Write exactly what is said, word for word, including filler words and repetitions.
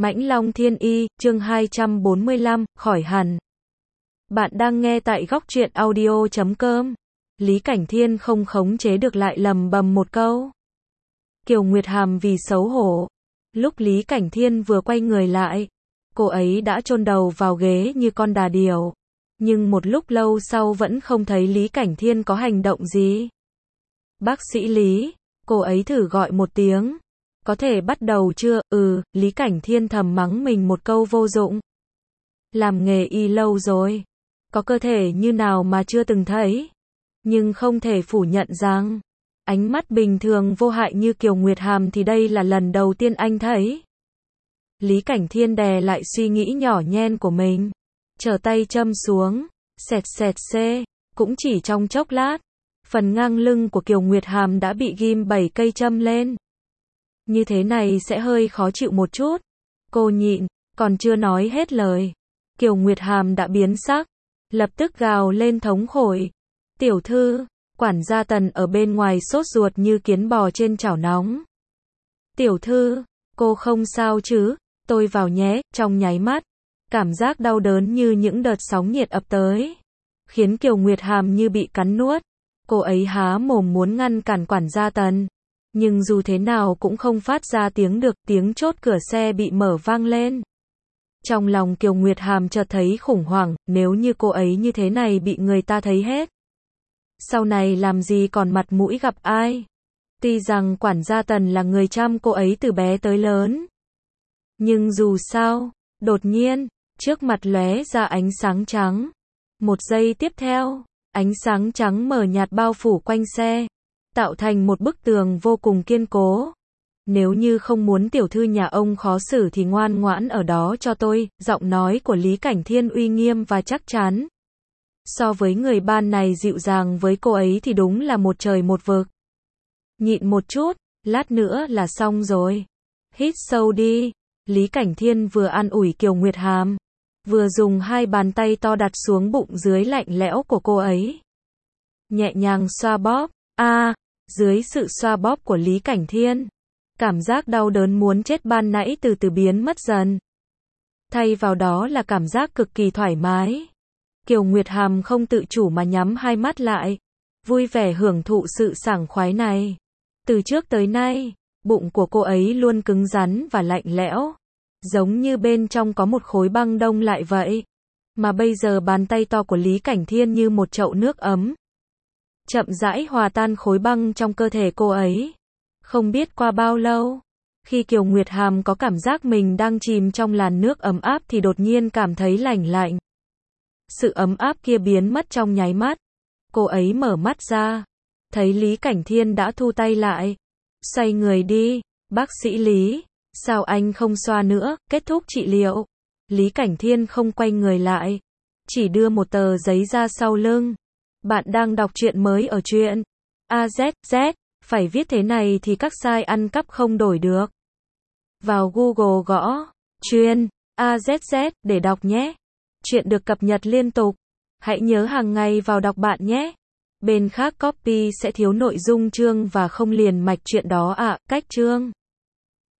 Mãnh Long Thiên Y, chương hai trăm bốn mươi lăm, khỏi hẳn. Bạn đang nghe tại góc truyện audio chấm com. Lý Cảnh Thiên không khống chế được lại lầm bầm một câu. Kiều Nguyệt Hàm vì xấu hổ. Lúc Lý Cảnh Thiên vừa quay người lại, cô ấy đã chôn đầu vào ghế như con đà điểu. Nhưng một lúc lâu sau vẫn không thấy Lý Cảnh Thiên có hành động gì. Bác sĩ Lý, cô ấy thử gọi một tiếng. Có thể bắt đầu chưa? Ừ, Lý Cảnh Thiên thầm mắng mình một câu vô dụng. Làm nghề y lâu rồi. Có cơ thể như nào mà chưa từng thấy. Nhưng không thể phủ nhận rằng, ánh mắt bình thường vô hại như Kiều Nguyệt Hàm thì đây là lần đầu tiên anh thấy. Lý Cảnh Thiên đè lại suy nghĩ nhỏ nhen của mình. Trở tay châm xuống. Xẹt xẹt xê. Cũng chỉ trong chốc lát. Phần ngang lưng của Kiều Nguyệt Hàm đã bị ghim bảy cây châm lên. Như thế này sẽ hơi khó chịu một chút. Cô nhịn, còn chưa nói hết lời. Kiều Nguyệt Hàm đã biến sắc. Lập tức gào lên thống khổ. Tiểu thư, quản gia Tần ở bên ngoài sốt ruột như kiến bò trên chảo nóng. Tiểu thư, cô không sao chứ? Tôi vào nhé. Trong nháy mắt, cảm giác đau đớn như những đợt sóng nhiệt ập tới, khiến Kiều Nguyệt Hàm như bị cắn nuốt. Cô ấy há mồm muốn ngăn cản quản gia Tần. Nhưng dù thế nào cũng không phát ra tiếng được, tiếng chốt cửa xe bị mở vang lên. Trong lòng Kiều Nguyệt Hàm chợt thấy khủng hoảng, nếu như cô ấy như thế này bị người ta thấy hết. Sau này làm gì còn mặt mũi gặp ai. Tuy rằng quản gia Tần là người chăm cô ấy từ bé tới lớn. Nhưng dù sao, đột nhiên, trước mặt lóe ra ánh sáng trắng. Một giây tiếp theo, ánh sáng trắng mờ nhạt bao phủ quanh xe, tạo thành một bức tường vô cùng kiên cố. Nếu như không muốn tiểu thư nhà ông khó xử thì ngoan ngoãn ở đó cho tôi. Giọng nói của Lý Cảnh Thiên uy nghiêm và chắc chắn. So với người ban này dịu dàng với cô ấy thì đúng là một trời một vực. Nhịn một chút, lát nữa là xong rồi. Hít sâu đi. Lý Cảnh Thiên vừa an ủi Kiều Nguyệt Hàm, vừa dùng hai bàn tay to đặt xuống bụng dưới lạnh lẽo của cô ấy. Nhẹ nhàng xoa bóp. A, à, dưới sự xoa bóp của Lý Cảnh Thiên, cảm giác đau đớn muốn chết ban nãy từ từ biến mất dần. Thay vào đó là cảm giác cực kỳ thoải mái. Kiều Nguyệt Hàm không tự chủ mà nhắm hai mắt lại, vui vẻ hưởng thụ sự sảng khoái này. Từ trước tới nay, bụng của cô ấy luôn cứng rắn và lạnh lẽo, giống như bên trong có một khối băng đông lại vậy. Mà bây giờ bàn tay to của Lý Cảnh Thiên như một chậu nước ấm, chậm rãi hòa tan khối băng trong cơ thể cô ấy. Không biết qua bao lâu, khi Kiều Nguyệt Hàm có cảm giác mình đang chìm trong làn nước ấm áp thì đột nhiên cảm thấy lạnh lạnh. Sự ấm áp kia biến mất trong nháy mắt. Cô ấy mở mắt ra, thấy Lý Cảnh Thiên đã thu tay lại. Xoay người đi. Bác sĩ Lý, sao anh không xoa nữa? Kết thúc trị liệu. Lý Cảnh Thiên không quay người lại, chỉ đưa một tờ giấy ra sau lưng. Bạn đang đọc truyện mới ở truyện a zét zét. Phải viết thế này thì các site ăn cắp không đổi được. Vào Google gõ truyện a zét zét để đọc nhé. Chuyện được cập nhật liên tục. Hãy nhớ hàng ngày vào đọc bạn nhé. Bên khác copy sẽ thiếu nội dung chương và không liền mạch chuyện đó ạ. À, cách chương